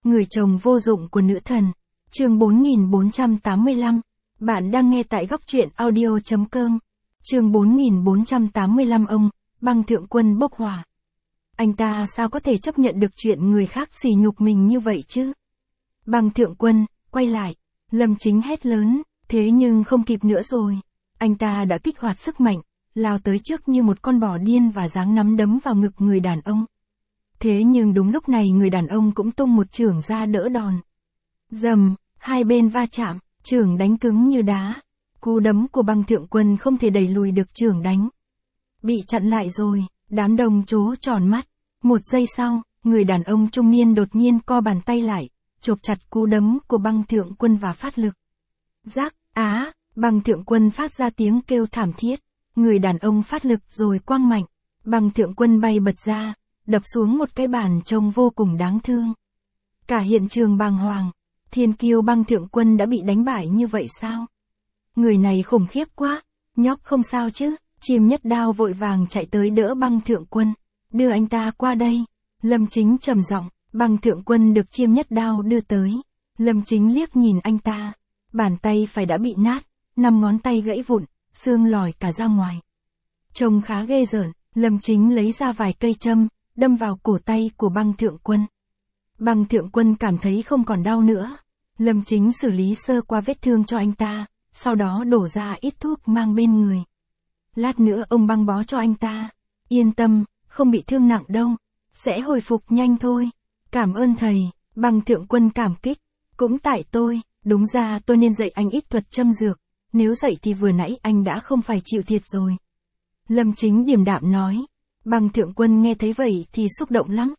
Người chồng vô dụng của nữ thần. Chương 4485. Bạn đang nghe tại góc truyện audio.com. Chương 4485 ông, Băng Thượng Quân bốc hỏa. Anh ta sao có thể chấp nhận được chuyện người khác sỉ nhục mình như vậy chứ? Băng Thượng Quân, quay lại. Lâm Chính hét lớn, thế nhưng không kịp nữa rồi. Anh ta đã kích hoạt sức mạnh, lao tới trước như một con bò điên và giáng nắm đấm vào ngực người đàn ông. Thế nhưng đúng lúc này người đàn ông cũng tung một chưởng ra đỡ đòn. Dầm, hai bên va chạm, chưởng đánh cứng như đá. Cú đấm của Băng Thượng Quân không thể đẩy lùi được chưởng đánh. Bị chặn lại rồi, đám đông trố tròn mắt. Một giây sau, người đàn ông trung niên đột nhiên co bàn tay lại, chộp chặt cú đấm của Băng Thượng Quân và phát lực. Rắc, Băng Thượng Quân phát ra tiếng kêu thảm thiết. Người đàn ông phát lực rồi quăng mạnh. Băng Thượng Quân bay bật ra, đập xuống một cái bàn trông vô cùng đáng thương. Cả hiện trường bàng hoàng. Thiên kiêu Băng Thượng Quân đã bị đánh bại như vậy sao? Người này khủng khiếp quá. Nhóc không sao chứ? Chiêm Nhất Đao vội vàng chạy tới đỡ Băng Thượng Quân. Đưa anh ta qua đây. Lâm Chính trầm giọng. Băng Thượng Quân được Chiêm Nhất Đao đưa tới. Lâm Chính liếc nhìn anh ta. Bàn tay phải đã bị nát, 5 ngón tay gãy vụn, xương lòi cả ra ngoài. Trông khá ghê rợn. Lâm Chính lấy ra vài cây châm, đâm vào cổ tay của Băng Thượng Quân. Băng Thượng Quân cảm thấy không còn đau nữa. Lâm Chính xử lý sơ qua vết thương cho anh ta, sau đó đổ ra ít thuốc mang bên người. Lát nữa ông băng bó cho anh ta. Yên tâm, không bị thương nặng đâu, sẽ hồi phục nhanh thôi. Cảm ơn thầy. Băng Thượng Quân cảm kích. Cũng tại tôi, đúng ra tôi nên dạy anh ít thuật châm dược, nếu dạy thì vừa nãy anh đã không phải chịu thiệt rồi. Lâm Chính điềm đạm nói. Băng Thượng Quân nghe thấy vậy thì xúc động lắm.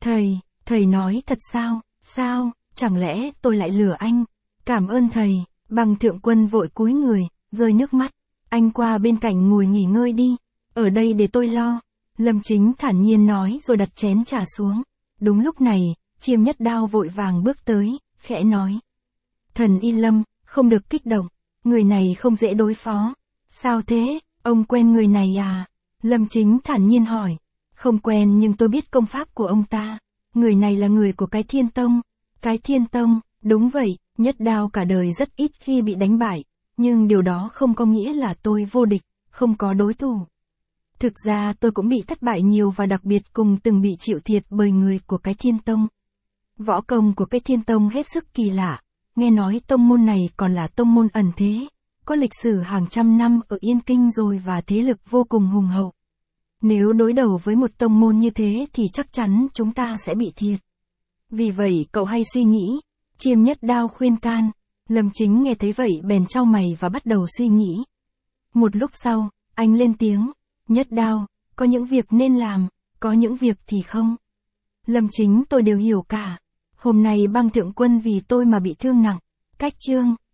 Thầy nói thật sao? Sao, chẳng lẽ tôi lại lừa anh? Cảm ơn thầy. Băng Thượng Quân vội cúi người, rơi nước mắt. Anh qua bên cạnh ngồi nghỉ ngơi đi, ở đây để tôi lo. Lâm Chính thản nhiên nói rồi đặt chén trà xuống. Đúng lúc này, Chiêm Nhất Đao vội vàng bước tới, khẽ nói. Thần Y Lâm, không được kích động, người này không dễ đối phó. Sao thế, ông quen người này à? Lâm Chính thản nhiên hỏi. Không quen nhưng tôi biết công pháp của ông ta. Người này là người của cái Thiên Tông. Cái Thiên Tông, đúng vậy, Nhất Đao cả đời rất ít khi bị đánh bại. Nhưng điều đó không có nghĩa là tôi vô địch, không có đối thủ. Thực ra tôi cũng bị thất bại nhiều và đặc biệt cùng từng bị chịu thiệt bởi người của cái Thiên Tông. Võ công của cái Thiên Tông hết sức kỳ lạ. Nghe nói tông môn này còn là tông môn ẩn thế. Có lịch sử hàng trăm năm ở Yên Kinh rồi và thế lực vô cùng hùng hậu. Nếu đối đầu với một tông môn như thế thì chắc chắn chúng ta sẽ bị thiệt. Vì vậy cậu hay suy nghĩ. Chiêm Nhất Đao khuyên can. Lâm Chính nghe thấy vậy bèn chau mày và bắt đầu suy nghĩ. Một lúc sau, anh lên tiếng. Nhất Đao, có những việc nên làm, có những việc thì không. Lâm Chính tôi đều hiểu cả. Hôm nay Băng Thượng Quân vì tôi mà bị thương nặng. Cách chương,